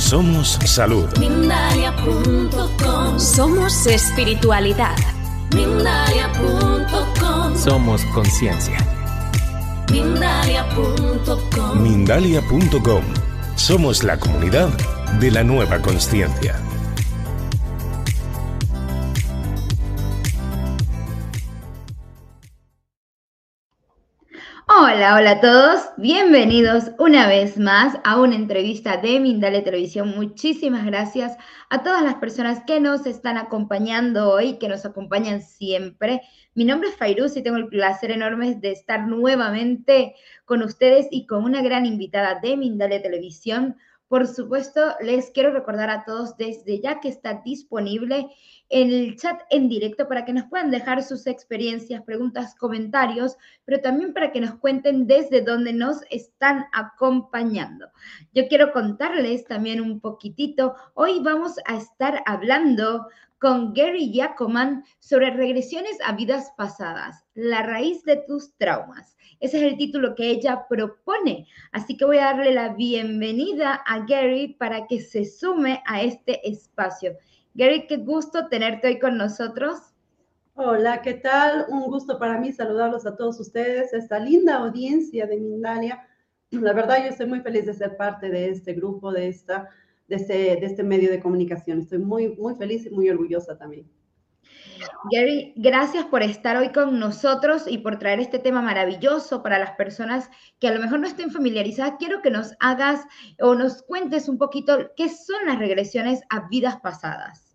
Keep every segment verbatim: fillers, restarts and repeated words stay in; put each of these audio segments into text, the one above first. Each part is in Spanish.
Somos salud. Mindalia punto com. Somos espiritualidad. Mindalia punto com. Somos conciencia. Mindalia punto com. Mindalia punto com. Somos la comunidad de la nueva consciencia. Hola, hola a todos, bienvenidos una vez más a una entrevista de Mindalia Televisión. Muchísimas gracias a todas las personas que nos están acompañando hoy, que nos acompañan siempre. Mi nombre es Fairuz y tengo el placer enorme de estar nuevamente con ustedes y con una gran invitada de Mindalia Televisión. Por supuesto, les quiero recordar a todos desde ya que está disponible el chat en directo para que nos puedan dejar sus experiencias, preguntas, comentarios, pero también para que nos cuenten desde dónde nos están acompañando. Yo quiero contarles también un poquitito. Hoy vamos a estar hablando con Gary Jackman sobre regresiones a vidas pasadas, la raíz de tus traumas. Ese es el título que ella propone. Así que voy a darle la bienvenida a Gary para que se sume a este espacio. Gary, qué gusto tenerte hoy con nosotros. Hola, ¿qué tal? Un gusto para mí saludarlos a todos ustedes, esta linda audiencia de Mindalia. La verdad, yo estoy muy feliz de ser parte de este grupo, de, esta, de, este, de este medio de comunicación. Estoy muy, muy feliz y muy orgullosa también. Gary, gracias por estar hoy con nosotros y por traer este tema maravilloso para las personas que a lo mejor no estén familiarizadas. Quiero que nos hagas o nos cuentes un poquito qué son las regresiones a vidas pasadas.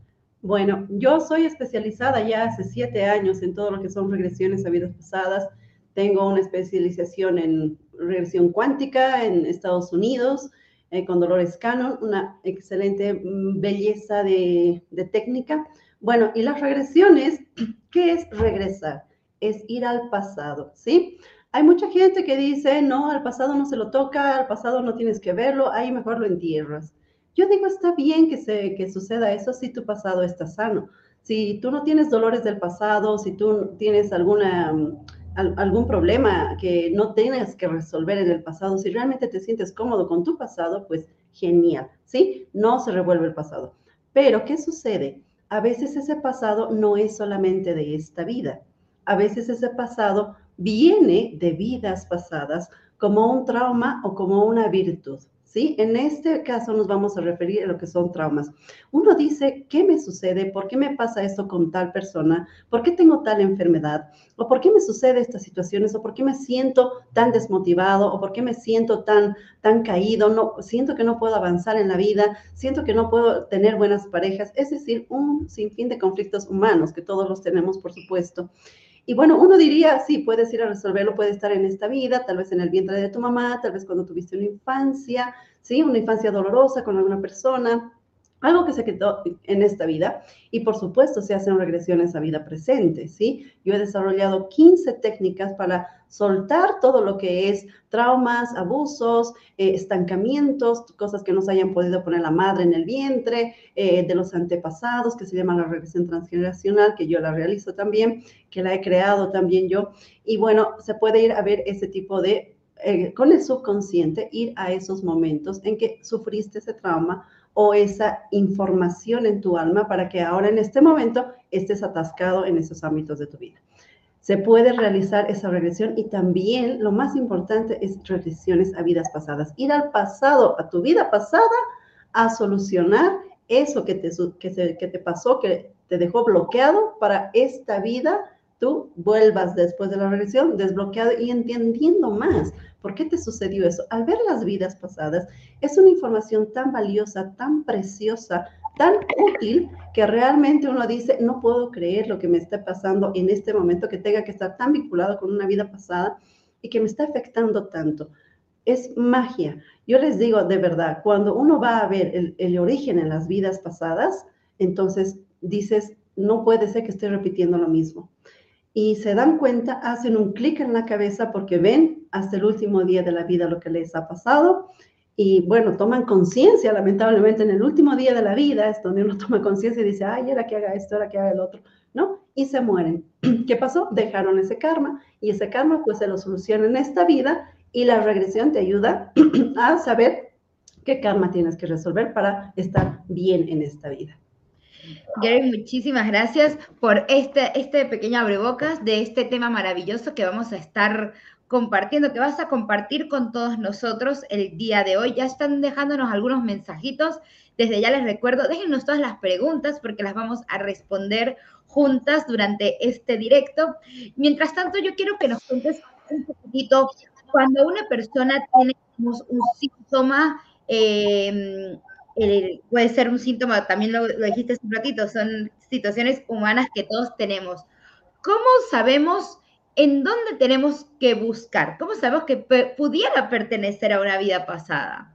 Bueno, yo soy especializada ya hace siete años en todo lo que son regresiones a vidas pasadas. Tengo una especialización en regresión cuántica en Estados Unidos, eh, con Dolores Cannon, una excelente belleza de, de técnica. Bueno, y las regresiones, ¿qué es regresar? Es ir al pasado, ¿sí? Hay mucha gente que dice, no, al pasado no se lo toca, al pasado no tienes que verlo, ahí mejor lo entierras. Yo digo, está bien que, se, que suceda eso si tu pasado está sano. Si tú no tienes dolores del pasado, si tú tienes alguna, algún problema que no tienes que resolver en el pasado, si realmente te sientes cómodo con tu pasado, pues genial, ¿sí? No se revuelve el pasado. Pero, ¿qué sucede? A veces ese pasado no es solamente de esta vida. A veces ese pasado viene de vidas pasadas como un trauma o como una virtud, ¿sí? En este caso nos vamos a referir a lo que son traumas. Uno dice, ¿qué me sucede? ¿Por qué me pasa esto con tal persona? ¿Por qué tengo tal enfermedad? ¿O por qué me sucede estas situaciones? ¿O por qué me siento tan desmotivado? ¿O por qué me siento tan, tan caído? No, siento que no puedo avanzar en la vida, siento que no puedo tener buenas parejas. Es decir, un sinfín de conflictos humanos que todos los tenemos, por supuesto. Y bueno, uno diría, sí, puedes ir a resolverlo, puede estar en esta vida, tal vez en el vientre de tu mamá, tal vez cuando tuviste una infancia, ¿sí? Una infancia dolorosa con alguna persona, algo que se quedó en esta vida. Y por supuesto se hacen regresiones a vida presente, ¿sí? Yo he desarrollado quince técnicas para soltar todo lo que es traumas, abusos, eh, estancamientos, cosas que no se hayan podido poner la madre en el vientre, eh, de los antepasados, que se llama la regresión transgeneracional, que yo la realizo también, que la he creado también yo. Y bueno, se puede ir a ver ese tipo de, eh, con el subconsciente, ir a esos momentos en que sufriste ese trauma o esa información en tu alma para que ahora en este momento estés atascado en esos ámbitos de tu vida. Se puede realizar esa regresión y también lo más importante es regresiones a vidas pasadas. Ir al pasado, a tu vida pasada, a solucionar eso que te, que se, que te pasó, que te dejó bloqueado para esta vida, tú vuelvas después de la regresión desbloqueado y entendiendo más por qué te sucedió eso. Al ver las vidas pasadas, es una información tan valiosa, tan preciosa, tan útil, que realmente uno dice, no puedo creer lo que me está pasando en este momento, que tenga que estar tan vinculado con una vida pasada y que me está afectando tanto. Es magia. Yo les digo de verdad, cuando uno va a ver el, el origen en las vidas pasadas, entonces dices, no puede ser que esté repitiendo lo mismo. Y se dan cuenta, hacen un clic en la cabeza porque ven hasta el último día de la vida lo que les ha pasado. Y bueno, toman conciencia, lamentablemente, en el último día de la vida es donde uno toma conciencia y dice, ay, era que haga esto, era que haga el otro, ¿no? Y se mueren. ¿Qué pasó? Dejaron ese karma y ese karma pues se lo soluciona en esta vida y la regresión te ayuda a saber qué karma tienes que resolver para estar bien en esta vida. Gary, muchísimas gracias por este, este pequeño abrebocas de este tema maravilloso que vamos a estar compartiendo, que vas a compartir con todos nosotros el día de hoy. Ya están dejándonos algunos mensajitos. Desde ya les recuerdo, déjennos todas las preguntas porque las vamos a responder juntas durante este directo. Mientras tanto, yo quiero que nos cuentes un poquitito cuando una persona tiene digamos, un síntoma, eh, el, puede ser un síntoma, también lo, lo dijiste hace un ratito, son situaciones humanas que todos tenemos. ¿Cómo sabemos en dónde tenemos que buscar? ¿Cómo sabemos que pudiera pertenecer a una vida pasada?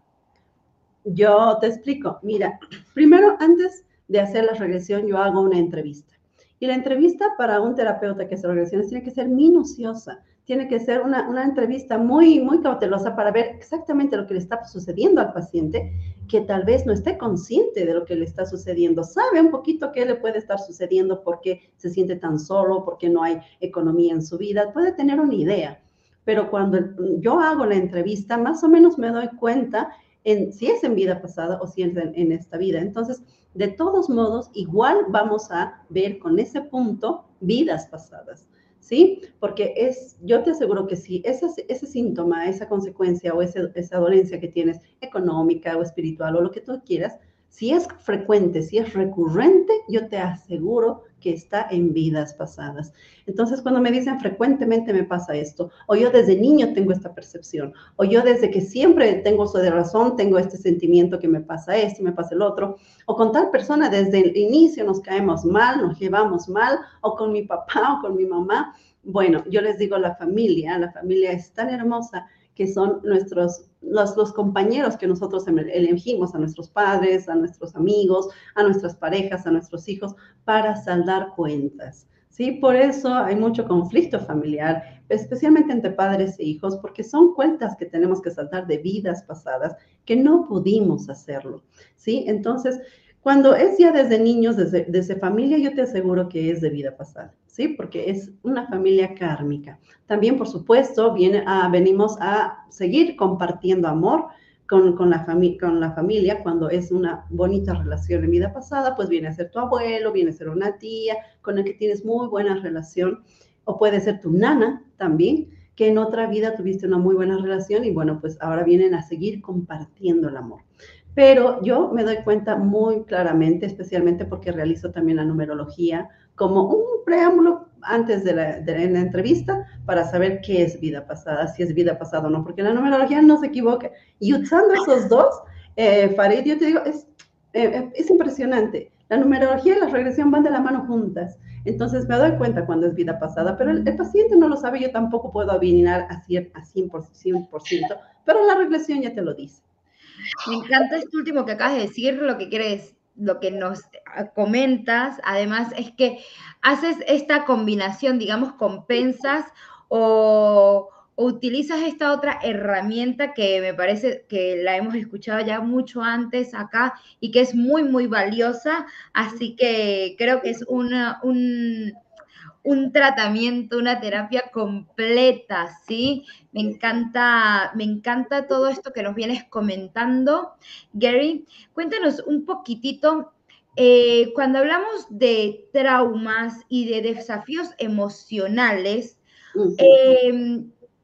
Yo te explico. Mira, primero, antes de hacer la regresión, yo hago una entrevista. Y la entrevista para un terapeuta que hace regresiones tiene que ser minuciosa. Tiene que ser una, una entrevista muy, muy cautelosa para ver exactamente lo que le está sucediendo al paciente, que tal vez no esté consciente de lo que le está sucediendo. Sabe un poquito qué le puede estar sucediendo, por qué se siente tan solo, por qué no hay economía en su vida. Puede tener una idea. Pero cuando yo hago la entrevista, más o menos me doy cuenta en, si es en vida pasada o si es en, en esta vida. Entonces, de todos modos, igual vamos a ver con ese punto vidas pasadas. ¿Sí? Porque es, yo te aseguro que si ese, ese síntoma, esa consecuencia o ese, esa dolencia que tienes económica o espiritual o lo que tú quieras, si es frecuente, si es recurrente, yo te aseguro que está en vidas pasadas. Entonces, cuando me dicen frecuentemente me pasa esto, o yo desde niño tengo esta percepción, o yo desde que siempre tengo uso de razón, tengo este sentimiento que me pasa esto, me pasa el otro, o con tal persona desde el inicio nos caemos mal, nos llevamos mal, o con mi papá o con mi mamá. Bueno, yo les digo la familia, la familia es tan hermosa que son nuestros, los, los compañeros que nosotros elegimos, a nuestros padres, a nuestros amigos, a nuestras parejas, a nuestros hijos, para saldar cuentas, ¿sí? Por eso hay mucho conflicto familiar, especialmente entre padres e hijos, porque son cuentas que tenemos que saldar de vidas pasadas que no pudimos hacerlo, ¿sí? Entonces, cuando es ya desde niños, desde, desde familia, yo te aseguro que es de vida pasada, ¿sí? Porque es una familia kármica. También, por supuesto, viene a, venimos a seguir compartiendo amor con, con, la con la familia. Cuando es una bonita relación en vida pasada, pues viene a ser tu abuelo, viene a ser una tía con el que tienes muy buena relación, o puede ser tu nana también, que en otra vida tuviste una muy buena relación y bueno, pues ahora vienen a seguir compartiendo el amor. Pero yo me doy cuenta muy claramente, especialmente porque realizo también la numerología como un preámbulo antes de la, de la entrevista para saber qué es vida pasada, si es vida pasada o no, porque la numerología no se equivoca. Y usando esos dos, eh, Farid, yo te digo, es, eh, es impresionante. La numerología y la regresión van de la mano juntas. Entonces me doy cuenta cuando es vida pasada, pero el, el paciente no lo sabe, yo tampoco puedo adivinar a cien por ciento, pero la regresión ya te lo dice. Me encanta esto último que acabas de decir, lo que quieres, lo que nos comentas, además es que haces esta combinación, digamos, compensas o, o utilizas esta otra herramienta que me parece que la hemos escuchado ya mucho antes acá y que es muy, muy valiosa, así que creo que es una, un... un tratamiento, una terapia completa, ¿sí? Me encanta, me encanta todo esto que nos vienes comentando. Gary, cuéntanos un poquitito, eh, cuando hablamos de traumas y de desafíos emocionales, uh-huh. eh,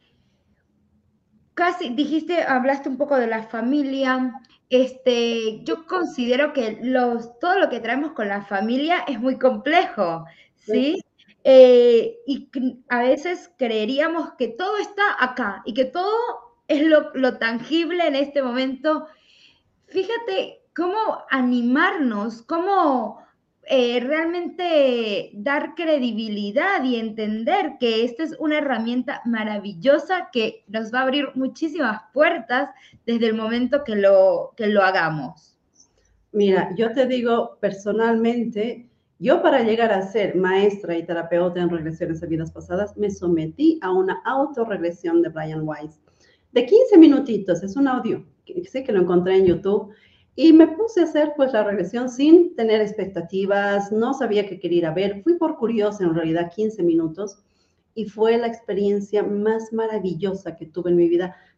casi dijiste, hablaste un poco de la familia. Este, yo considero que los, todo lo que traemos con la familia es muy complejo, ¿sí? Sí. Eh, y a veces creeríamos que todo está acá y que todo es lo, lo tangible en este momento. Fíjate cómo animarnos, cómo eh, realmente dar credibilidad y entender que esta es una herramienta maravillosa que nos va a abrir muchísimas puertas desde el momento que lo, que lo hagamos. Mira, yo te digo personalmente, yo para llegar a ser maestra y terapeuta en regresiones a vidas pasadas, me sometí a una autorregresión de Brian Weiss. De quince minutitos, es un audio, que sé que lo encontré en YouTube, y me puse a hacer pues la regresión sin tener expectativas, no sabía qué quería ir a ver, fui por curiosa en realidad, quince minutos, y fue la experiencia más maravillosa que tuve en mi vida.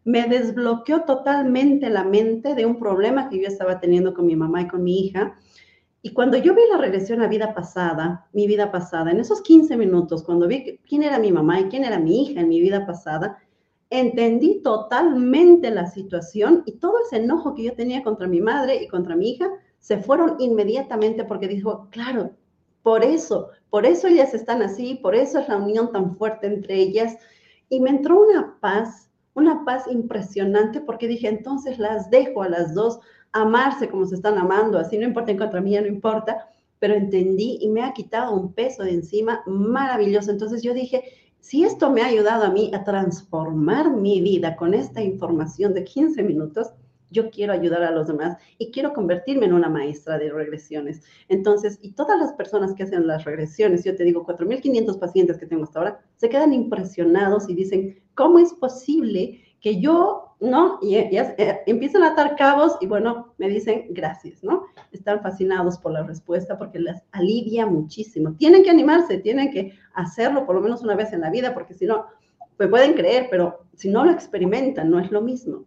me desbloqueó totalmente la mente de un problema que yo estaba teniendo con mi mamá y con mi hija. Y cuando yo vi la regresión a vida pasada, mi vida pasada, en esos quince minutos, cuando vi quién era mi mamá y quién era mi hija en mi vida pasada, entendí totalmente la situación y todo ese enojo que yo tenía contra mi madre y contra mi hija se fueron inmediatamente porque dijo, claro, por eso, por eso ellas están así, por eso es la unión tan fuerte entre ellas. Y me entró una paz, una paz impresionante porque dije, entonces las dejo a las dos amarse como se están amando, así no importa en contra mía, no importa, pero entendí y me ha quitado un peso de encima maravilloso. Entonces yo dije, si esto me ha ayudado a mí a transformar mi vida con esta información de quince minutos, yo quiero ayudar a los demás y quiero convertirme en una maestra de regresiones. Entonces, y todas las personas que hacen las regresiones, yo te digo, cuatro mil quinientos pacientes que tengo hasta ahora, se quedan impresionados y dicen, ¿cómo es posible que yo, no? Y, y, y empiezan a atar cabos y bueno, me dicen gracias, ¿no? Están fascinados por la respuesta porque les alivia muchísimo. Tienen que animarse, tienen que hacerlo por lo menos una vez en la vida, porque si no, pues pueden creer, pero si no lo experimentan, no es lo mismo.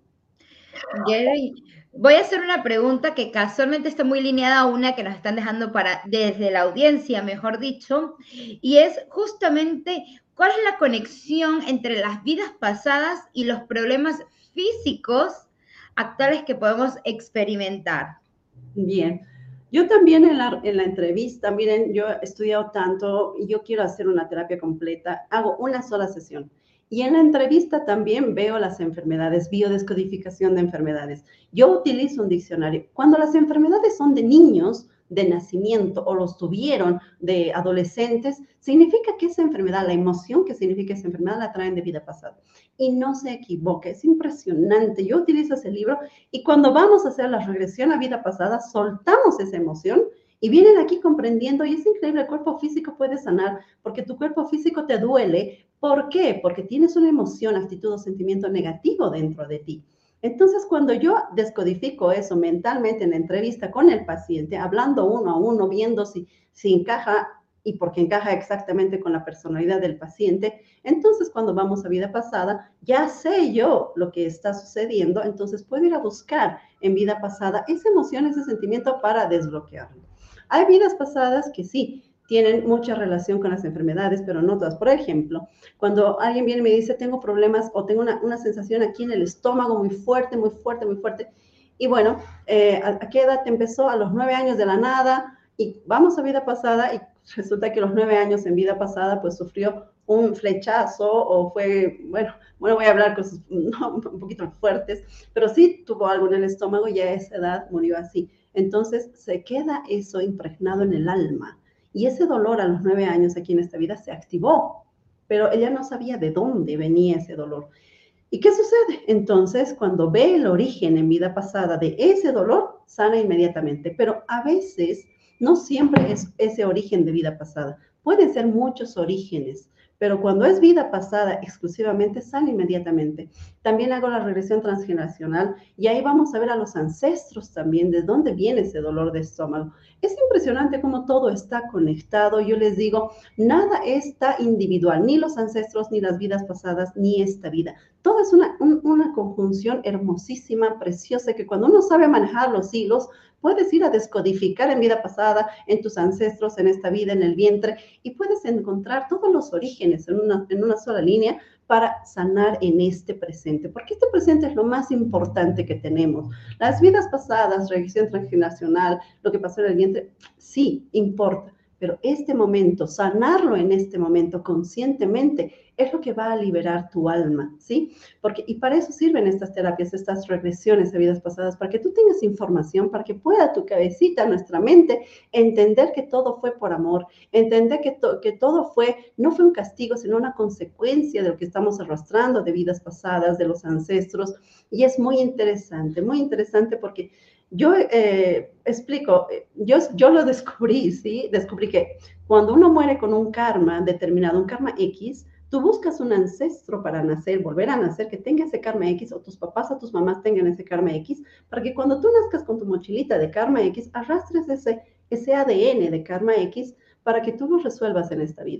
Gary, voy a hacer una pregunta que casualmente está muy lineada a una que nos están dejando para, desde la audiencia, mejor dicho, y es justamente, ¿cuál es la conexión entre las vidas pasadas y los problemas físicos actuales que podemos experimentar? Bien, yo también en la, en la entrevista, miren, yo he estudiado tanto y yo quiero hacer una terapia completa, hago una sola sesión. Y en la entrevista también veo las enfermedades, biodescodificación de enfermedades. Yo utilizo un diccionario. Cuando las enfermedades son de niños de nacimiento o los tuvieron de adolescentes, significa que esa enfermedad, la emoción que significa esa enfermedad, la traen de vida pasada. Y no se equivoque, es impresionante. Yo utilizo ese libro y cuando vamos a hacer la regresión a vida pasada, soltamos esa emoción y vienen aquí comprendiendo, y es increíble, el cuerpo físico puede sanar, porque tu cuerpo físico te duele. ¿Por qué? Porque tienes una emoción, actitud o sentimiento negativo dentro de ti. Entonces, cuando yo descodifico eso mentalmente en la entrevista con el paciente, hablando uno a uno, viendo si, si encaja y porque encaja exactamente con la personalidad del paciente, entonces cuando vamos a vida pasada, ya sé yo lo que está sucediendo, entonces puedo ir a buscar en vida pasada esa emoción, ese sentimiento para desbloquearlo. Hay vidas pasadas que sí, tienen mucha relación con las enfermedades, pero no todas. Por ejemplo, cuando alguien viene y me dice, tengo problemas o tengo una, una sensación aquí en el estómago muy fuerte, muy fuerte, muy fuerte. Y bueno, eh, ¿a, ¿a qué edad te empezó? A los nueve años de la nada. Y vamos a vida pasada y resulta que los nueve años en vida pasada, pues sufrió un flechazo o fue, bueno, bueno, voy a hablar cosas no, un poquito fuertes, pero sí tuvo algo en el estómago y a esa edad murió así. Entonces se queda eso impregnado en el alma. Y ese dolor a los nueve años aquí en esta vida se activó, pero ella no sabía de dónde venía ese dolor. ¿Y qué sucede? Entonces, cuando ve el origen en vida pasada de ese dolor, sana inmediatamente. Pero a veces no siempre es ese origen de vida pasada. Pueden ser muchos orígenes, pero cuando es vida pasada exclusivamente, sana inmediatamente. También hago la regresión transgeneracional y ahí vamos a ver a los ancestros también, de dónde viene ese dolor de estómago. Es impresionante cómo todo está conectado. Yo les digo, nada está individual, ni los ancestros, ni las vidas pasadas, ni esta vida. Todo es una, un, una conjunción hermosísima, preciosa, que cuando uno sabe manejar los hilos, puedes ir a descodificar en vida pasada, en tus ancestros, en esta vida, en el vientre, y puedes encontrar todos los orígenes en una, en una sola línea para sanar en este presente, porque este presente es lo más importante que tenemos. Las vidas pasadas, regresión transgeneracional, lo que pasó en el vientre, sí, importa, pero este momento, sanarlo en este momento conscientemente, es lo que va a liberar tu alma, ¿sí? Porque, y para eso sirven estas terapias, estas regresiones a vidas pasadas, para que tú tengas información, para que pueda tu cabecita, nuestra mente, entender que todo fue por amor, entender que, to, que todo fue, no fue un castigo, sino una consecuencia de lo que estamos arrastrando de vidas pasadas, de los ancestros, y es muy interesante, muy interesante porque yo eh, explico, yo, yo lo descubrí, ¿sí? Descubrí que cuando uno muere con un karma determinado, un karma X, tú buscas un ancestro para nacer, volver a nacer, que tenga ese karma X, o tus papás o tus mamás tengan ese karma X, para que cuando tú nazcas con tu mochilita de karma X, arrastres ese, ese A D N de karma X para que tú lo resuelvas en esta vida.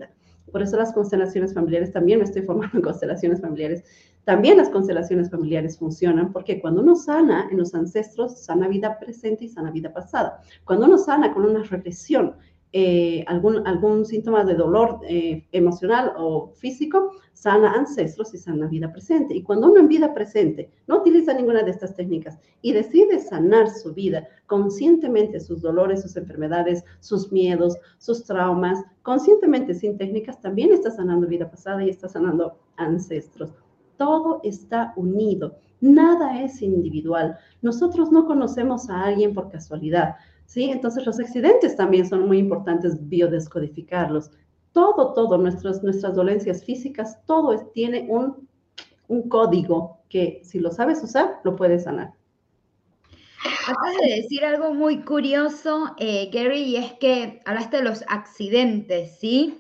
Por eso las constelaciones familiares, también me estoy formando en constelaciones familiares, también las constelaciones familiares funcionan porque cuando uno sana en los ancestros, sana vida presente y sana vida pasada. Cuando uno sana con una regresión, eh, algún, algún síntoma de dolor eh, emocional o físico, sana ancestros y sana vida presente. Y cuando uno en vida presente no utiliza ninguna de estas técnicas y decide sanar su vida conscientemente, sus dolores, sus enfermedades, sus miedos, sus traumas, conscientemente sin técnicas, también está sanando vida pasada y está sanando ancestros. Todo está unido, nada es individual. Nosotros no conocemos a alguien por casualidad, ¿sí? Entonces los accidentes también son muy importantes biodescodificarlos. Todo, todo, nuestros, nuestras dolencias físicas, todo es, tiene un, un código que si lo sabes usar, lo puedes sanar. Acabas de decir algo muy curioso, eh, Gary, y es que hablaste de los accidentes, ¿sí?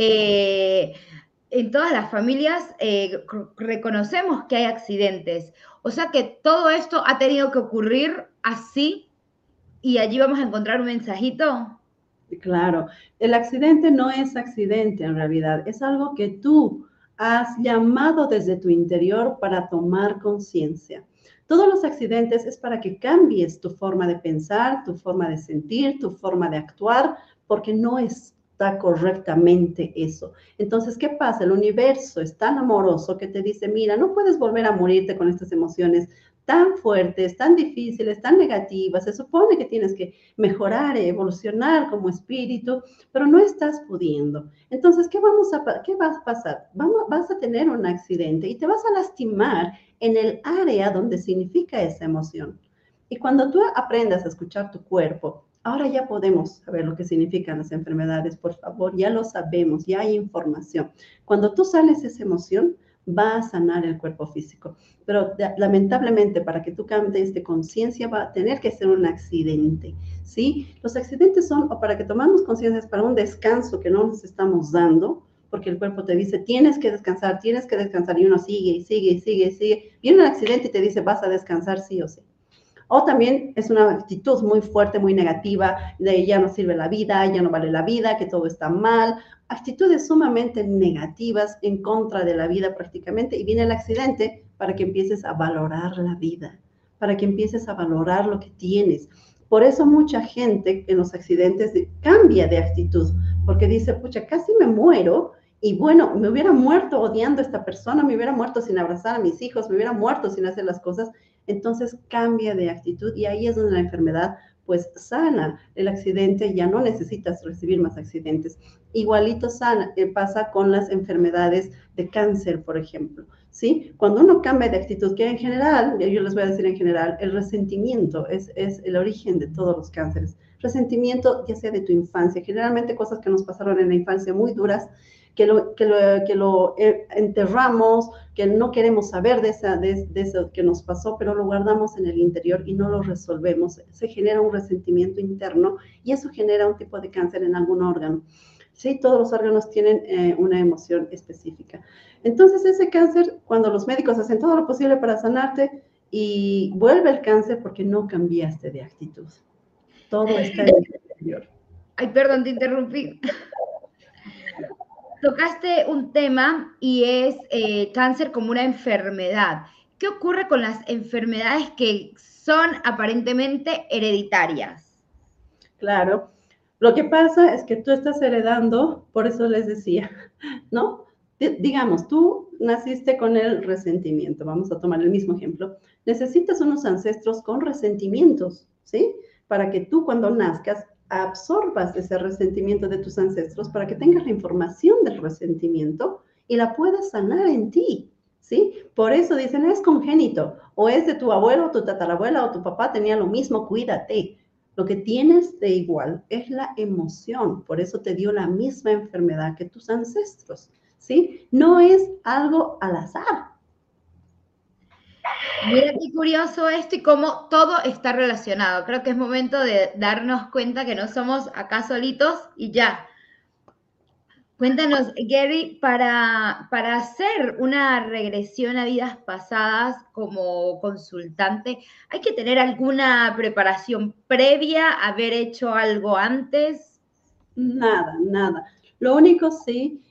Eh, en todas las familias eh, reconocemos que hay accidentes. O sea que todo esto ha tenido que ocurrir así y allí vamos a encontrar un mensajito. Claro, el accidente no es accidente en realidad, es algo que tú has llamado desde tu interior para tomar conciencia. Todos los accidentes es para que cambies tu forma de pensar, tu forma de sentir, tu forma de actuar, porque no está correctamente eso. Entonces, ¿qué pasa? El universo es tan amoroso que te dice, mira, no puedes volver a morirte con estas emociones tan fuertes, tan difíciles, tan negativas. Se supone que tienes que mejorar, evolucionar como espíritu, pero no estás pudiendo. Entonces, ¿qué, vamos a, qué va a pasar? Vamos, vas a tener un accidente y te vas a lastimar en el área donde significa esa emoción. Y cuando tú aprendas a escuchar tu cuerpo, ahora ya podemos saber lo que significan las enfermedades, por favor, ya lo sabemos, ya hay información. Cuando tú sales esa emoción, va a sanar el cuerpo físico. Pero lamentablemente, para que tú cambies de conciencia, va a tener que ser un accidente, ¿sí? Los accidentes son, o para que tomamos conciencia, es para un descanso que no nos estamos dando, porque el cuerpo te dice, tienes que descansar, tienes que descansar, y uno sigue, y sigue, y sigue, y sigue. Viene un accidente y te dice, vas a descansar sí o sí. O también es una actitud muy fuerte, muy negativa, de ya no sirve la vida, ya no vale la vida, que todo está mal. Actitudes sumamente negativas en contra de la vida prácticamente. Y viene el accidente para que empieces a valorar la vida, para que empieces a valorar lo que tienes. Por eso mucha gente en los accidentes cambia de actitud, porque dice, pucha, casi me muero. Y bueno, me hubiera muerto odiando a esta persona, me hubiera muerto sin abrazar a mis hijos, me hubiera muerto sin hacer las cosas. Entonces cambia de actitud y ahí es donde la enfermedad pues sana. El accidente, ya no necesitas recibir más accidentes. Igualito sana, eh, pasa con las enfermedades de cáncer, por ejemplo, ¿sí? Cuando uno cambia de actitud, que en general, yo les voy a decir en general, el resentimiento es, es el origen de todos los cánceres. Resentimiento ya sea de tu infancia, generalmente cosas que nos pasaron en la infancia muy duras, que lo, que lo, que lo enterramos, que no queremos saber de, esa, de, de eso que nos pasó, pero lo guardamos en el interior y no lo resolvemos. Se genera un resentimiento interno y eso genera un tipo de cáncer en algún órgano. Sí, todos los órganos tienen eh, una emoción específica. Entonces ese cáncer, cuando los médicos hacen todo lo posible para sanarte, y vuelve el cáncer porque no cambiaste de actitud. Todo está en el interior. Ay, perdón, te interrumpí. Tocaste un tema y es eh, cáncer como una enfermedad. ¿Qué ocurre con las enfermedades que son aparentemente hereditarias? Claro, lo que pasa es que tú estás heredando, por eso les decía, ¿no? D- digamos, tú naciste con el resentimiento, vamos a tomar el mismo ejemplo. Necesitas unos ancestros con resentimientos, ¿sí? Para que tú cuando nazcas absorbas ese resentimiento de tus ancestros para que tengas la información del resentimiento y la puedas sanar en ti, ¿sí? Por eso dicen, es congénito, o es de tu abuelo, tu tatarabuela o tu papá tenía lo mismo, cuídate. Lo que tienes de igual es la emoción, por eso te dio la misma enfermedad que tus ancestros, ¿sí? No es algo al azar. Mira qué curioso esto y cómo todo está relacionado. Creo que es momento de darnos cuenta que no somos acá solitos y ya. Cuéntanos, Gary, para, para hacer una regresión a vidas pasadas como consultante, ¿hay que tener alguna preparación previa, haber hecho algo antes? Nada, nada. Lo único sí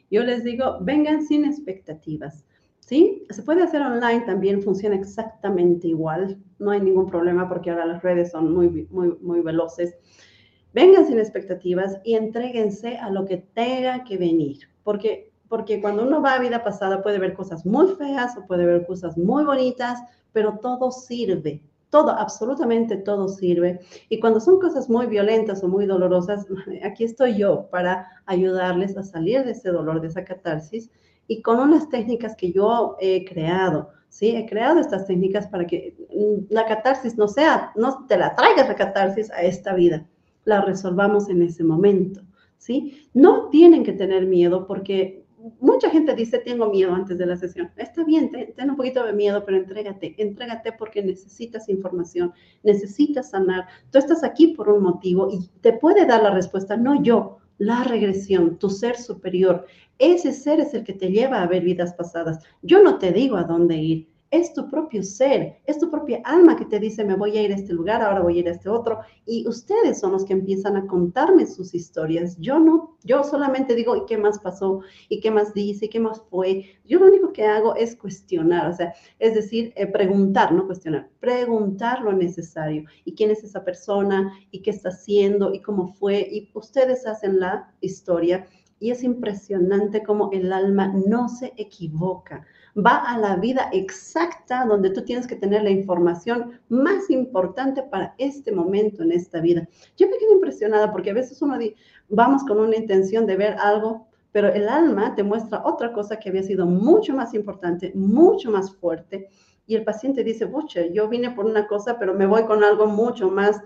yo les digo, vengan sin expectativas, ¿sí? Se puede hacer online también, funciona exactamente igual, no hay ningún problema porque ahora las redes son muy, muy, muy veloces. Vengan sin expectativas y entréguense a lo que tenga que venir, porque, porque cuando uno va a vida pasada puede ver cosas muy feas o puede ver cosas muy bonitas, pero todo sirve. Todo, absolutamente todo sirve. Y cuando son cosas muy violentas o muy dolorosas, aquí estoy yo para ayudarles a salir de ese dolor, de esa catarsis, y con unas técnicas que yo he creado, ¿sí? He creado estas técnicas para que la catarsis no sea, no te la traigas la catarsis a esta vida, la resolvamos en ese momento, ¿sí? No tienen que tener miedo porque mucha gente dice, tengo miedo antes de la sesión. Está bien, ten, ten un poquito de miedo, pero entrégate, entrégate porque necesitas información, necesitas sanar. Tú estás aquí por un motivo y te puede dar la respuesta, no yo, la regresión, tu ser superior. Ese ser es el que te lleva a ver vidas pasadas. Yo no te digo a dónde ir. Es tu propio ser, es tu propia alma que te dice, me voy a ir a este lugar, ahora voy a ir a este otro. Y ustedes son los que empiezan a contarme sus historias. Yo no, yo solamente digo, ¿y qué más pasó? ¿Y qué más dice? ¿Y qué más fue? Yo lo único que hago es cuestionar, o sea, es decir, eh, preguntar, no cuestionar, preguntar lo necesario. ¿Y quién es esa persona? ¿Y qué está haciendo? ¿Y cómo fue? Y ustedes hacen la historia. Y es impresionante cómo el alma no se equivoca. Va a la vida exacta donde tú tienes que tener la información más importante para este momento en esta vida. Yo me quedo impresionada porque a veces uno dice, vamos con una intención de ver algo, pero el alma te muestra otra cosa que había sido mucho más importante, mucho más fuerte. Y el paciente dice, pucha, yo vine por una cosa, pero me voy con algo mucho más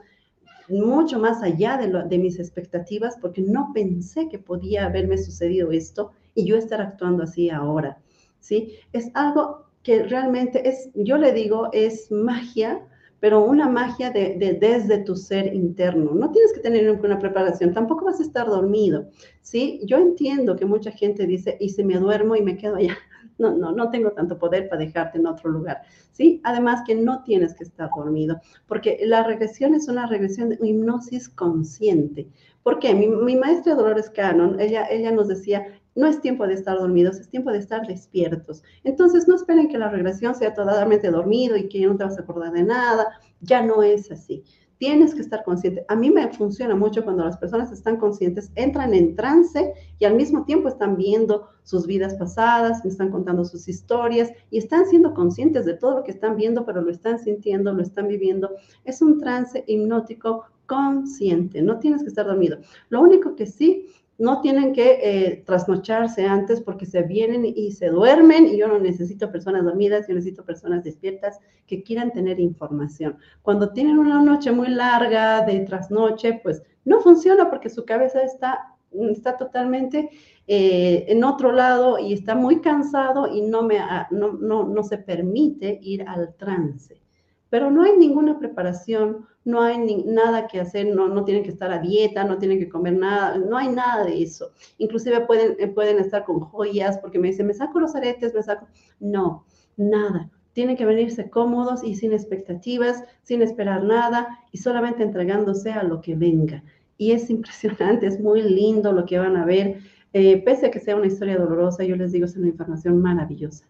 mucho más allá de, lo, de mis expectativas, porque no pensé que podía haberme sucedido esto y yo estar actuando así ahora, ¿sí? Es algo que realmente es, yo le digo, es magia, pero una magia de, de, desde tu ser interno. No tienes que tener una preparación, tampoco vas a estar dormido, ¿sí? Yo entiendo que mucha gente dice, y si me duermo y me quedo allá. No, no, no tengo tanto poder para dejarte en otro lugar, ¿sí? Además que no tienes que estar dormido, porque la regresión es una regresión de hipnosis consciente. ¿Por qué? Mi, mi maestra Dolores Cannon, ella, ella nos decía, no es tiempo de estar dormidos, es tiempo de estar despiertos. Entonces, no esperen que la regresión sea totalmente dormido y que ya no te vas a acordar de nada. Ya no es así. Tienes que estar consciente. A mí me funciona mucho cuando las personas están conscientes, entran en trance y al mismo tiempo están viendo sus vidas pasadas, me están contando sus historias y están siendo conscientes de todo lo que están viendo, pero lo están sintiendo, lo están viviendo. Es un trance hipnótico consciente. No tienes que estar dormido. Lo único que sí, no tienen que eh, trasnocharse antes porque se vienen y se duermen y yo no necesito personas dormidas, yo necesito personas despiertas que quieran tener información. Cuando tienen una noche muy larga de trasnoche, pues no funciona porque su cabeza está, está totalmente eh, en otro lado y está muy cansado y no, me, no, no, no se permite ir al trance. Pero no hay ninguna preparación, no hay ni, nada que hacer, no, no tienen que estar a dieta, no tienen que comer nada, no hay nada de eso. Inclusive pueden, pueden estar con joyas porque me dicen, me saco los aretes, me saco... No, nada. Tienen que venirse cómodos y sin expectativas, sin esperar nada y solamente entregándose a lo que venga. Y es impresionante, es muy lindo lo que van a ver. Eh, pese a que sea una historia dolorosa, yo les digo, es una información maravillosa.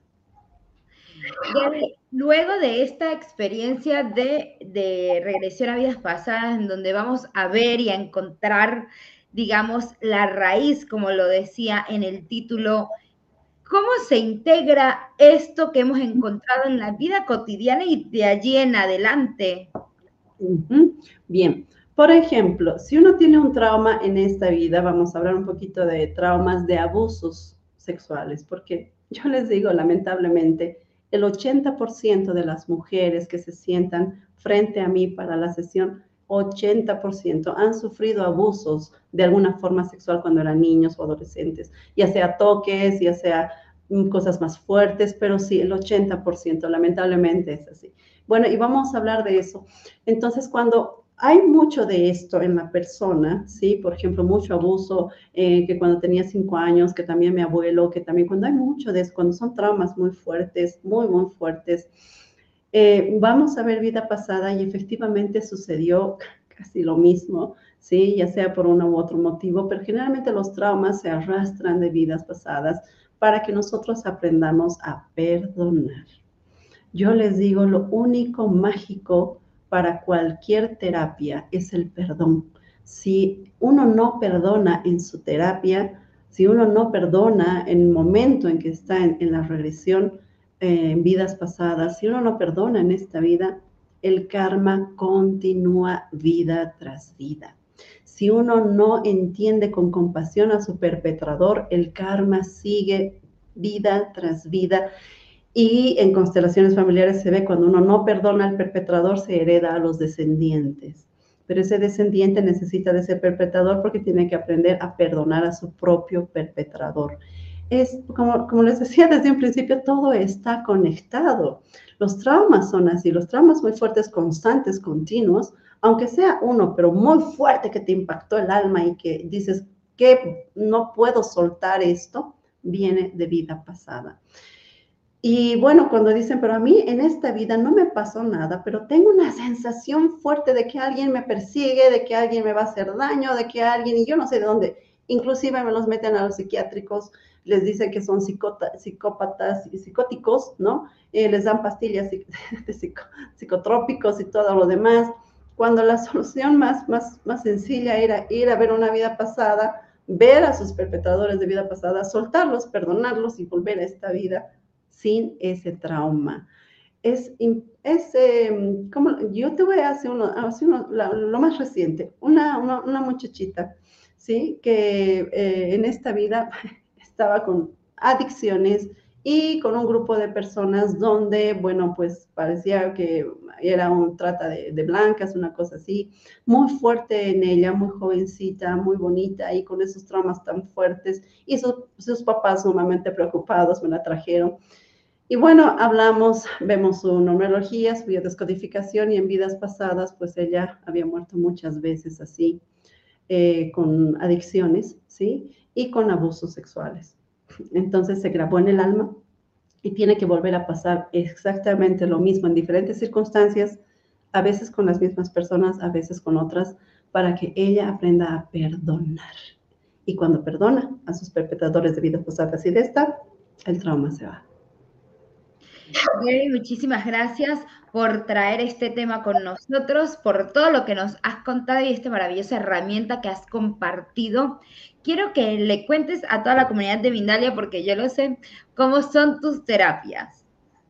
Gaby, luego de esta experiencia de, de regresión a vidas pasadas, en donde vamos a ver y a encontrar, digamos, la raíz, como lo decía en el título, ¿cómo se integra esto que hemos encontrado en la vida cotidiana y de allí en adelante? Uh-huh. Bien, por ejemplo, si uno tiene un trauma en esta vida, vamos a hablar un poquito de traumas de abusos sexuales, porque yo les digo, lamentablemente, el ochenta por ciento de las mujeres que se sientan frente a mí para la sesión, ochenta por ciento han sufrido abusos de alguna forma sexual cuando eran niños o adolescentes, ya sea toques, ya sea cosas más fuertes, pero sí, el ochenta por ciento lamentablemente es así. Bueno, y vamos a hablar de eso. Entonces, cuando hay mucho de esto en la persona, ¿sí? Por ejemplo, mucho abuso, eh, que cuando tenía cinco años, que también mi abuelo, que también cuando hay mucho de eso, cuando son traumas muy fuertes, muy, muy fuertes, eh, vamos a ver vida pasada y efectivamente sucedió casi lo mismo, ¿sí? Ya sea por uno u otro motivo, pero generalmente los traumas se arrastran de vidas pasadas para que nosotros aprendamos a perdonar. Yo les digo, lo único mágico para cualquier terapia es el perdón. Si uno no perdona en su terapia, si uno no perdona en el momento en que está en, en la regresión, eh, en vidas pasadas, si uno no perdona en esta vida, el karma continúa vida tras vida. Si uno no entiende con compasión a su perpetrador, el karma sigue vida tras vida. Y en constelaciones familiares se ve cuando uno no perdona al perpetrador, se hereda a los descendientes. Pero ese descendiente necesita de ese perpetrador porque tiene que aprender a perdonar a su propio perpetrador. Es, como, como les decía desde un principio, todo está conectado. Los traumas son así, los traumas muy fuertes, constantes, continuos, aunque sea uno, pero muy fuerte que te impactó el alma y que dices que no puedo soltar esto, viene de vida pasada. Y bueno, cuando dicen, pero a mí en esta vida no me pasó nada, pero tengo una sensación fuerte de que alguien me persigue, de que alguien me va a hacer daño, de que alguien, y yo no sé de dónde, inclusive me los meten a los psiquiátricos, les dicen que son psicota, psicópatas y psicóticos, ¿no? Eh, les dan pastillas de psico, psicotrópicos y todo lo demás, cuando la solución más, más, más sencilla era ir a ver una vida pasada, ver a sus perpetradores de vida pasada, soltarlos, perdonarlos y volver a esta vida sin ese trauma. Es, es eh, como, yo te voy a hacer, uno, hacer uno, la, lo más reciente, una, una, una muchachita, ¿sí? Que eh, en esta vida estaba con adicciones y con un grupo de personas donde, bueno, pues parecía que era un trata de, de blancas, una cosa así, muy fuerte en ella, muy jovencita, muy bonita, y con esos traumas tan fuertes, y su, sus papás sumamente preocupados me la trajeron. Y bueno, hablamos, vemos su numerología, su biodescodificación, y en vidas pasadas, pues ella había muerto muchas veces así, eh, con adicciones, ¿sí? Y con abusos sexuales. Entonces se grabó en el alma y tiene que volver a pasar exactamente lo mismo en diferentes circunstancias, a veces con las mismas personas, a veces con otras, para que ella aprenda a perdonar. Y cuando perdona a sus perpetradores de vidas pasadas y de esta, el trauma se va. Gary, muchísimas gracias por traer este tema con nosotros, por todo lo que nos has contado y esta maravillosa herramienta que has compartido. Quiero que le cuentes a toda la comunidad de Mindalia, porque yo lo sé, cómo son tus terapias.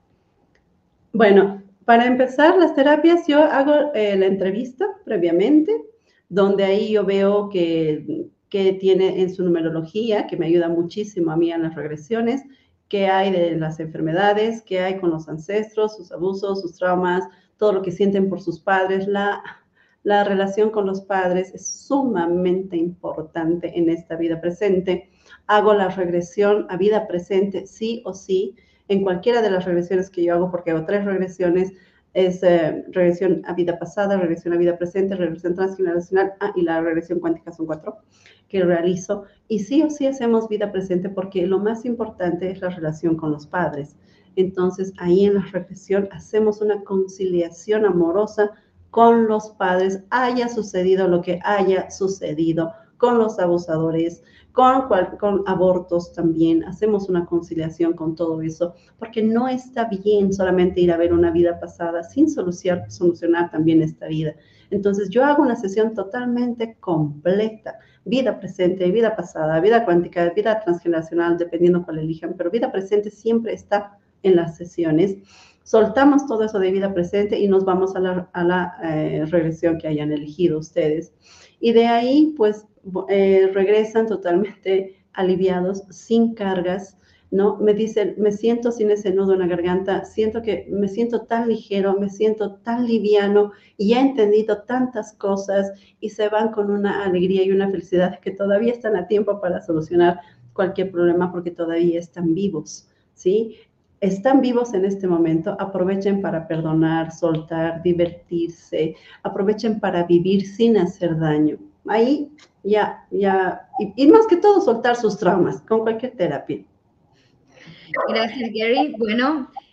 Bueno, para empezar las terapias, yo hago eh, la entrevista previamente, donde ahí yo veo que, que tiene en su numerología, que me ayuda muchísimo a mí en las regresiones, qué hay de las enfermedades, qué hay con los ancestros, sus abusos, sus traumas, todo lo que sienten por sus padres. La, la relación con los padres es sumamente importante en esta vida presente. Hago la regresión a vida presente sí o sí, en cualquiera de las regresiones que yo hago, porque hago tres regresiones, es eh, regresión a vida pasada, regresión a vida presente, regresión transgeneracional, ah, y la regresión cuántica son cuatro que realizo, y sí o sí hacemos vida presente porque lo más importante es la relación con los padres. Entonces ahí en la regresión hacemos una conciliación amorosa con los padres, haya sucedido lo que haya sucedido, con los abusadores, con, cual, con abortos también, hacemos una conciliación con todo eso, porque no está bien solamente ir a ver una vida pasada sin solucionar, solucionar también esta vida. Entonces yo hago una sesión totalmente completa, vida presente, vida pasada, vida cuántica, vida transgeneracional, dependiendo cuál elijan, pero vida presente siempre está en las sesiones. Soltamos todo eso de vida presente y nos vamos a la, a la eh, regresión que hayan elegido ustedes. Y de ahí, pues, eh, regresan totalmente aliviados, sin cargas, ¿no? Me dicen, me siento sin ese nudo en la garganta, siento que me siento tan ligero, me siento tan liviano y he entendido tantas cosas, y se van con una alegría y una felicidad que todavía están a tiempo para solucionar cualquier problema porque todavía están vivos, ¿sí? Están vivos en este momento, aprovechen para perdonar, soltar, divertirse, aprovechen para vivir sin hacer daño. Ahí ya, ya, y, y más que todo soltar sus traumas con cualquier terapia. Gracias, Gary. Bueno,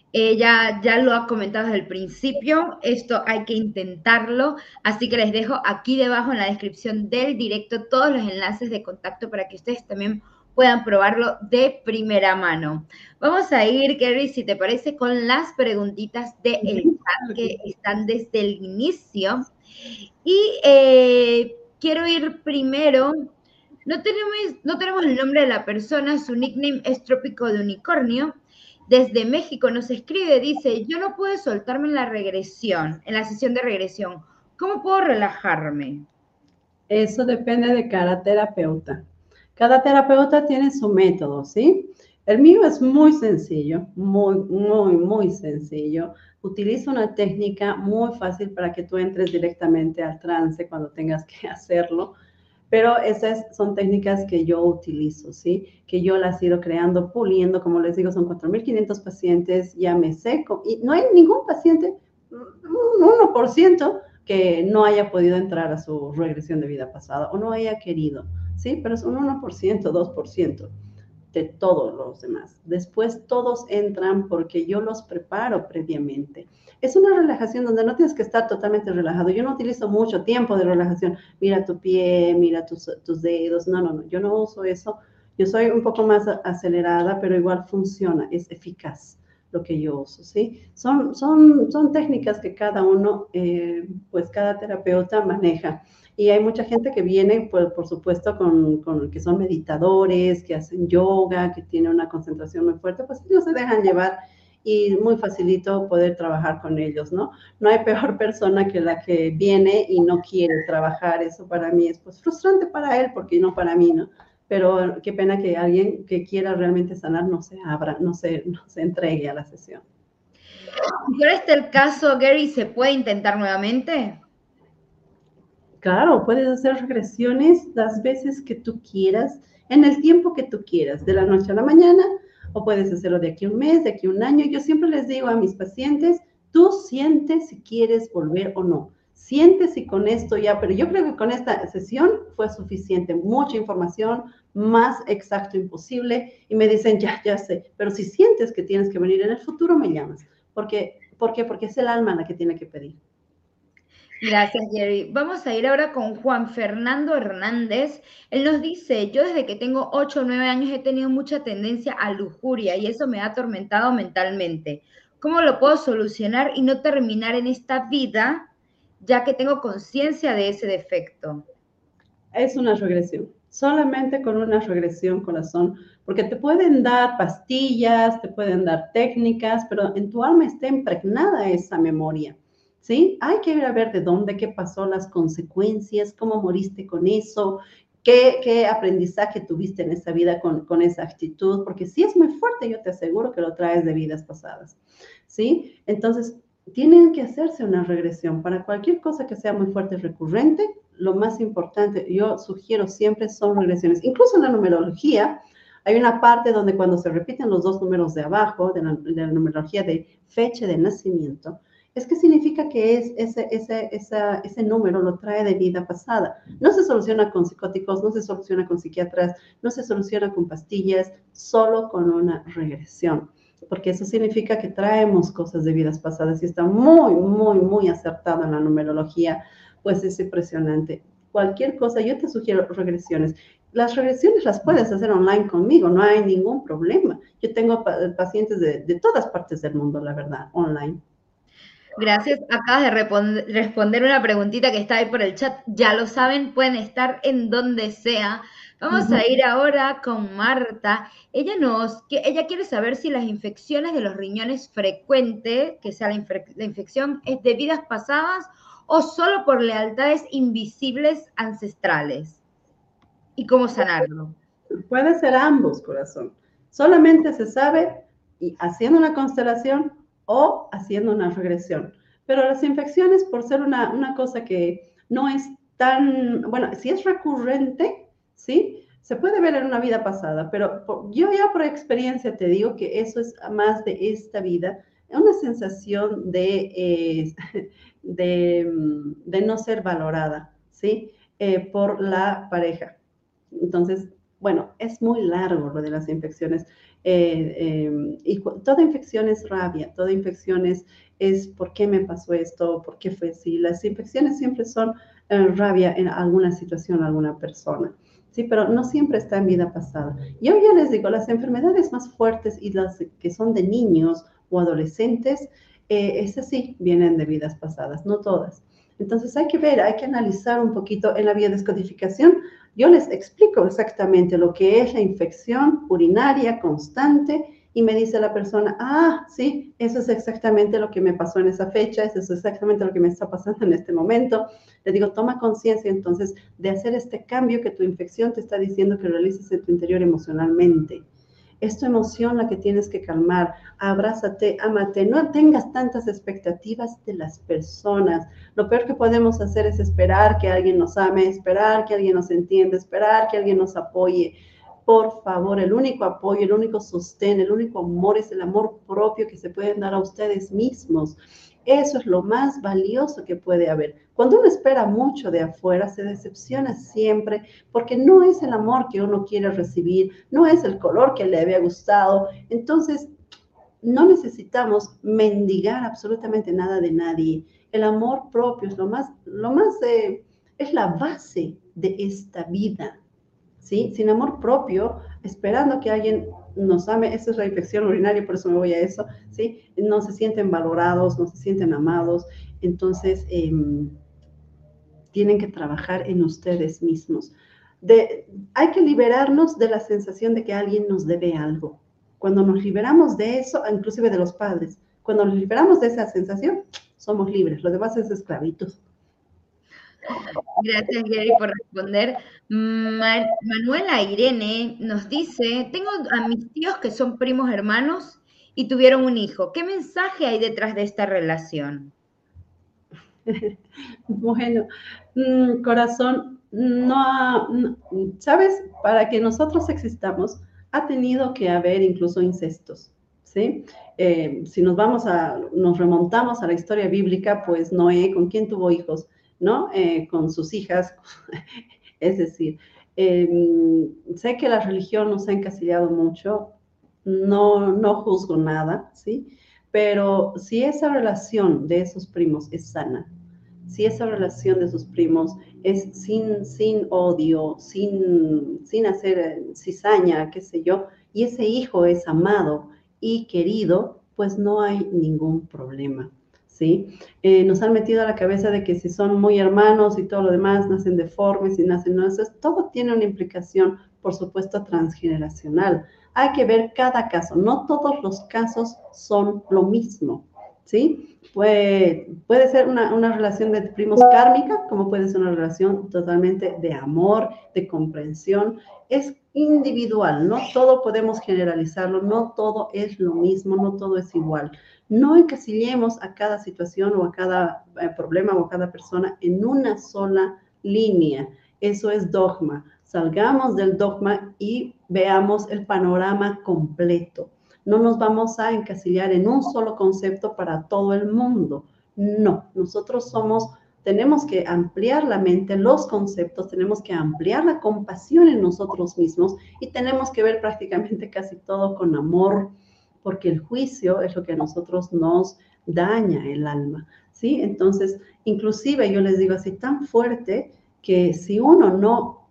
Ella ya lo ha comentado desde el principio, esto hay que intentarlo, así que les dejo aquí debajo en la descripción del directo todos los enlaces de contacto para que ustedes también puedan probarlo de primera mano. Vamos a ir, Kerry, si te parece, con las preguntitas del chat que están desde el inicio. Y eh, quiero ir primero, no tenemos, no tenemos el nombre de la persona, su nickname es Trópico de Unicornio. Desde México nos escribe, dice, yo no puedo soltarme en la regresión, en la sesión de regresión. ¿Cómo puedo relajarme? Eso depende de cada terapeuta. Cada terapeuta tiene su método, ¿sí? El mío es muy sencillo, muy, muy, muy sencillo. Utilizo una técnica muy fácil para que tú entres directamente al trance cuando tengas que hacerlo. Pero esas son técnicas que yo utilizo, ¿sí? Que yo las he ido creando, puliendo, como les digo, son cuatro mil quinientos pacientes, ya me seco, y no hay ningún paciente, un uno por ciento, que no haya podido entrar a su regresión de vida pasada o no haya querido, ¿sí? Pero es un uno por ciento, dos por ciento de todos los demás. Después todos entran porque yo los preparo previamente. Es una relajación donde no tienes que estar totalmente relajado. Yo no utilizo mucho tiempo de relajación. Mira tu pie, mira tus, tus dedos. No, no, no. Yo no uso eso. Yo soy un poco más acelerada, pero igual funciona. Es eficaz lo que yo uso, ¿sí? Son, son, son técnicas que cada uno, eh, pues cada terapeuta maneja. Y hay mucha gente que viene, pues, por supuesto, con, con que son meditadores, que hacen yoga, que tienen una concentración muy fuerte, pues ellos se dejan llevar y muy facilito poder trabajar con ellos, ¿no? No hay peor persona que la que viene y no quiere trabajar. Eso para mí es pues frustrante para él, porque no para mí, ¿no? Pero qué pena que alguien que quiera realmente sanar no se abra, no se, no se entregue a la sesión. Si fuera este el caso, Gary, ¿se puede intentar nuevamente? Claro, puedes hacer regresiones las veces que tú quieras, en el tiempo que tú quieras, de la noche a la mañana, o puedes hacerlo de aquí a un mes, de aquí a un año. Yo siempre les digo a mis pacientes, tú sientes si quieres volver o no. Sientes si con esto ya, pero yo creo que con esta sesión fue suficiente, mucha información, más exacto imposible, y me dicen, ya, ya sé, pero si sientes que tienes que venir en el futuro, me llamas. Porque, ¿por qué? Porque es el alma la que tiene que pedir. Gracias, Jerry. Vamos a ir ahora con Juan Fernando Hernández. Él nos dice, yo desde que tengo ocho o nueve años he tenido mucha tendencia a lujuria y eso me ha atormentado mentalmente. ¿Cómo lo puedo solucionar y no terminar en esta vida, ya que tengo conciencia de ese defecto? Es una regresión, solamente con una regresión, corazón, porque te pueden dar pastillas, te pueden dar técnicas, pero en tu alma está impregnada esa memoria. ¿Sí? Hay que ir a ver de dónde, qué pasó, las consecuencias, cómo moriste con eso, qué, qué aprendizaje tuviste en esa vida con, con esa actitud, porque si es muy fuerte, yo te aseguro que lo traes de vidas pasadas, ¿sí? Entonces, tienen que hacerse una regresión para cualquier cosa que sea muy fuerte y recurrente. Lo más importante, yo sugiero siempre, son regresiones. Incluso en la numerología, hay una parte donde cuando se repiten los dos números de abajo, de la, de la numerología de fecha de nacimiento, es que significa que es ese, ese, esa, ese número lo trae de vida pasada. No se soluciona con psicóticos, no se soluciona con psiquiatras, no se soluciona con pastillas, solo con una regresión. Porque eso significa que traemos cosas de vidas pasadas y está muy, muy, muy acertado en la numerología, pues es impresionante. Cualquier cosa, yo te sugiero regresiones. Las regresiones las puedes hacer online conmigo, no hay ningún problema. Yo tengo pacientes de, de todas partes del mundo, la verdad, online. Gracias. Acabas de responder una preguntita que está ahí por el chat. Ya lo saben, pueden estar en donde sea. Vamos uh-huh. a ir ahora con Marta. Ella nos, que ella quiere saber si las infecciones de los riñones frecuentes, que sea la, infe, la infección, es de vidas pasadas o solo por lealtades invisibles ancestrales. ¿Y cómo sanarlo? Puede ser ambos, corazón. Solamente se sabe y haciendo una constelación o haciendo una regresión. Pero las infecciones, por ser una, una cosa que no es tan, bueno, si es recurrente, ¿sí? Se puede ver en una vida pasada, pero por, yo ya por experiencia te digo que eso es más de esta vida, una sensación de, eh, de, de no ser valorada, ¿sí? Eh, por la pareja. Entonces, bueno, es muy largo lo de las infecciones. Eh, eh, y toda infección es rabia, toda infección es, es ¿por qué me pasó esto? ¿Por qué fue así? Las infecciones siempre son eh, rabia en alguna situación, alguna persona. Sí, pero no siempre está en vida pasada. Yo ya les digo, las enfermedades más fuertes y las que son de niños o adolescentes, eh, esas sí vienen de vidas pasadas, no todas. Entonces hay que ver, hay que analizar un poquito en la biodescodificación. Yo les explico exactamente lo que es la infección urinaria constante y me dice la persona, ah, sí, eso es exactamente lo que me pasó en esa fecha, eso es exactamente lo que me está pasando en este momento. Le digo, toma conciencia entonces de hacer este cambio que tu infección te está diciendo que realices en tu interior emocionalmente. Es tu emoción la que tienes que calmar. Abrázate, ámate, no tengas tantas expectativas de las personas. Lo peor que podemos hacer es esperar que alguien nos ame, esperar que alguien nos entienda, esperar que alguien nos apoye. Por favor, el único apoyo, el único sostén, el único amor es el amor propio que se pueden dar a ustedes mismos. Eso es lo más valioso que puede haber. Cuando uno espera mucho de afuera, se decepciona siempre porque no es el amor que uno quiere recibir, no es el color que le había gustado. Entonces, no necesitamos mendigar absolutamente nada de nadie. El amor propio es lo más, lo más, eh, es la base de esta vida. ¿Sí? Sin amor propio, esperando que alguien nos ame, esa es la infección urinaria, por eso me voy a eso, ¿sí? No se sienten valorados, no se sienten amados, entonces eh, tienen que trabajar en ustedes mismos. De, hay que liberarnos de la sensación de que alguien nos debe algo. Cuando nos liberamos de eso, inclusive de los padres, cuando nos liberamos de esa sensación, somos libres, lo demás es esclavitud. Gracias, Gary, por responder. Ma- Manuela Irene nos dice, tengo a mis tíos que son primos hermanos y tuvieron un hijo. ¿Qué mensaje hay detrás de esta relación? Bueno, mmm, corazón, no, ha, no, ¿sabes? Para que nosotros existamos, ha tenido que haber incluso incestos, ¿sí? Eh, si nos vamos a, nos remontamos a la historia bíblica, pues Noé, ¿con quién tuvo hijos? ¿No? Eh, con sus hijas, es decir, eh, sé que la religión nos ha encasillado mucho, no, no juzgo nada, ¿sí? Pero si esa relación de esos primos es sana, si esa relación de sus primos es sin, sin odio, sin, sin hacer cizaña, qué sé yo, y ese hijo es amado y querido, pues no hay ningún problema, ¿sí? Eh, nos han metido a la cabeza de que si son muy hermanos y todo lo demás, nacen deformes y nacen, no, eso es, todo tiene una implicación, por supuesto, transgeneracional. Hay que ver cada caso, no todos los casos son lo mismo, ¿sí? Puede, puede ser una, una relación de primos kármica, como puede ser una relación totalmente de amor, de comprensión. Es individual, no todo podemos generalizarlo, no todo es lo mismo, no todo es igual. No encasillemos a cada situación o a cada eh, problema o a cada persona en una sola línea. Eso es dogma. Salgamos del dogma y veamos el panorama completo. No nos vamos a encasillar en un solo concepto para todo el mundo. No, nosotros somos, tenemos que ampliar la mente, los conceptos, tenemos que ampliar la compasión en nosotros mismos y tenemos que ver prácticamente casi todo con amor, porque el juicio es lo que a nosotros nos daña el alma, ¿sí? Entonces, inclusive yo les digo así tan fuerte que si uno no,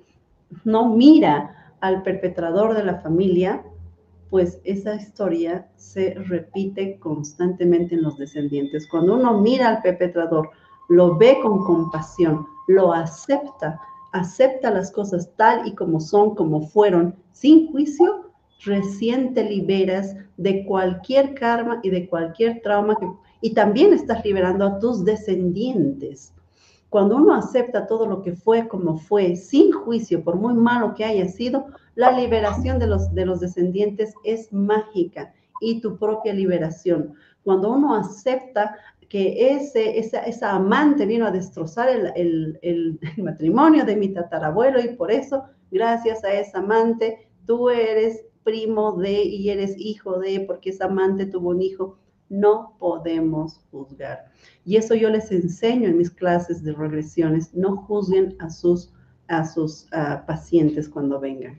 no mira al perpetrador de la familia, pues esa historia se repite constantemente en los descendientes. Cuando uno mira al perpetrador, lo ve con compasión, lo acepta, acepta las cosas tal y como son, como fueron, sin juicio, recién te liberas de cualquier karma y de cualquier trauma que, y también estás liberando a tus descendientes. Cuando uno acepta todo lo que fue como fue, sin juicio, por muy malo que haya sido, la liberación de los, de los descendientes es mágica y tu propia liberación. Cuando uno acepta que ese, esa, esa amante vino a destrozar el, el, el, el matrimonio de mi tatarabuelo y por eso, gracias a esa amante, tú eres primo de y eres hijo de, porque esa amante tuvo un hijo. No podemos juzgar. Y eso yo les enseño en mis clases de regresiones. No juzguen a sus a sus uh, pacientes cuando vengan.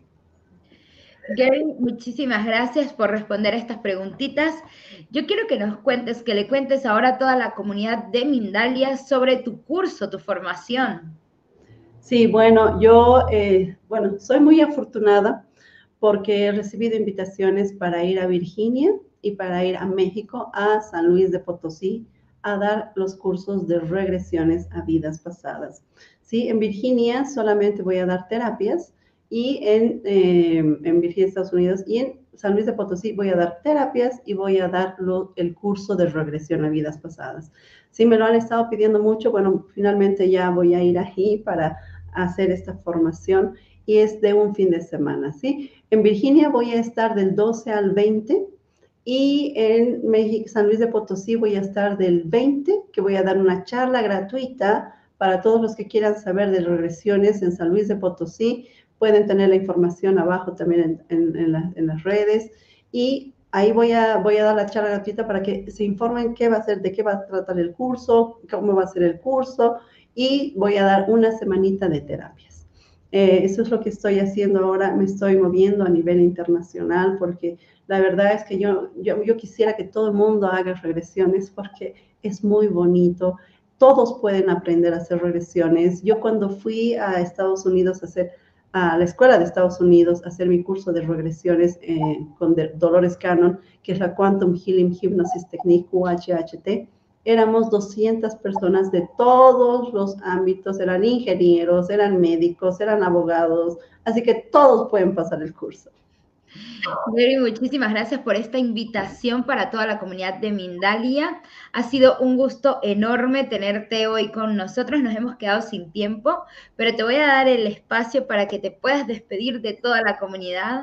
Gary, muchísimas gracias por responder a estas preguntitas. Yo quiero que nos cuentes, que le cuentes ahora a toda la comunidad de Mindalia sobre tu curso, tu formación. Sí, bueno, yo eh, bueno, soy muy afortunada porque he recibido invitaciones para ir a Virginia y para ir a México, a San Luis de Potosí, a dar los cursos de regresiones a vidas pasadas. Sí, en Virginia solamente voy a dar terapias, y en, eh, en Virginia, Estados Unidos, y en San Luis de Potosí voy a dar terapias y voy a dar lo, el curso de regresión a vidas pasadas. Sí, me lo han estado pidiendo mucho, bueno, finalmente ya voy a ir ahí para hacer esta formación, y es de un fin de semana, ¿sí? En Virginia voy a estar del doce al veinte, y en México, San Luis de Potosí voy a estar del veinte, que voy a dar una charla gratuita para todos los que quieran saber de regresiones en San Luis de Potosí. Pueden tener la información abajo también en, en, en, la, en las redes, y ahí voy a, voy a dar la charla gratuita para que se informen qué va a ser, de qué va a tratar el curso, cómo va a ser el curso, y voy a dar una semanita de terapias. Eh, eso es lo que estoy haciendo ahora. Me estoy moviendo a nivel internacional porque la verdad es que yo, yo, yo quisiera que todo el mundo haga regresiones porque es muy bonito. Todos pueden aprender a hacer regresiones. Yo cuando fui a Estados Unidos a hacer a la escuela de Estados Unidos a hacer mi curso de regresiones eh, con de Dolores Cannon, que es la Quantum Healing Hypnosis Technique, Q H H T. Éramos doscientas personas de todos los ámbitos, eran ingenieros, eran médicos, eran abogados, así que todos pueden pasar el curso. Gary, muchísimas gracias por esta invitación para toda la comunidad de Mindalia. Ha sido un gusto enorme tenerte hoy con nosotros. Nos hemos quedado sin tiempo, pero te voy a dar el espacio para que te puedas despedir de toda la comunidad.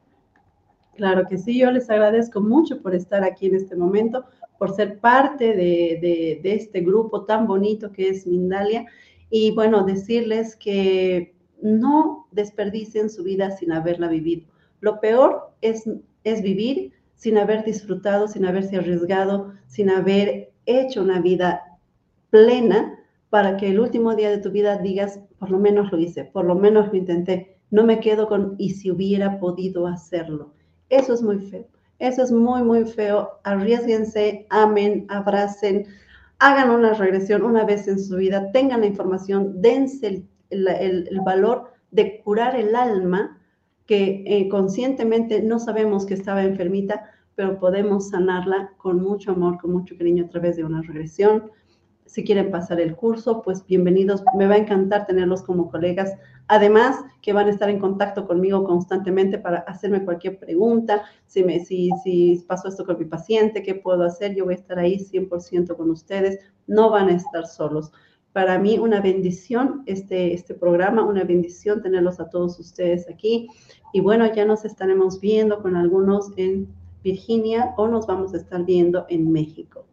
Claro que sí, yo les agradezco mucho por estar aquí en este momento, por ser parte de, de, de este grupo tan bonito que es Mindalia. Y bueno, decirles que no desperdicien su vida sin haberla vivido. Lo peor es, es vivir sin haber disfrutado, sin haberse arriesgado, sin haber hecho una vida plena para que el último día de tu vida digas, por lo menos lo hice, por lo menos lo intenté. No me quedo con, y si hubiera podido hacerlo. Eso es muy feo. Eso es muy, muy feo. Arriésguense, amen, abracen, hagan una regresión una vez en su vida, tengan la información, dense el, el, el, el valor de curar el alma, que eh, conscientemente no sabemos que estaba enfermita, pero podemos sanarla con mucho amor, con mucho cariño a través de una regresión. Si quieren pasar el curso, pues bienvenidos. Me va a encantar tenerlos como colegas. Además, que van a estar en contacto conmigo constantemente para hacerme cualquier pregunta. Si, me, si, si pasó esto con mi paciente, ¿qué puedo hacer? Yo voy a estar ahí cien por ciento con ustedes. No van a estar solos. Para mí, una bendición este, este programa, una bendición tenerlos a todos ustedes aquí. Y bueno, ya nos estaremos viendo con algunos en Virginia o nos vamos a estar viendo en México.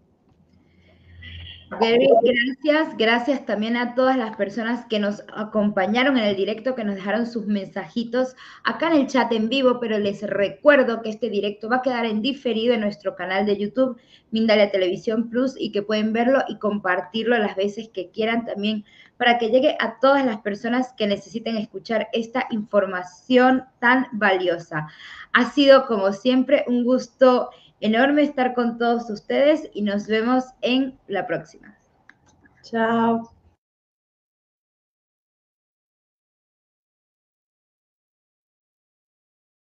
Gary, gracias, gracias también a todas las personas que nos acompañaron en el directo, que nos dejaron sus mensajitos acá en el chat en vivo, pero les recuerdo que este directo va a quedar en diferido en nuestro canal de YouTube, Mindalia Televisión Plus, y que pueden verlo y compartirlo las veces que quieran también, para que llegue a todas las personas que necesiten escuchar esta información tan valiosa. Ha sido, como siempre, un gusto enorme estar con todos ustedes y nos vemos en la próxima. Chao.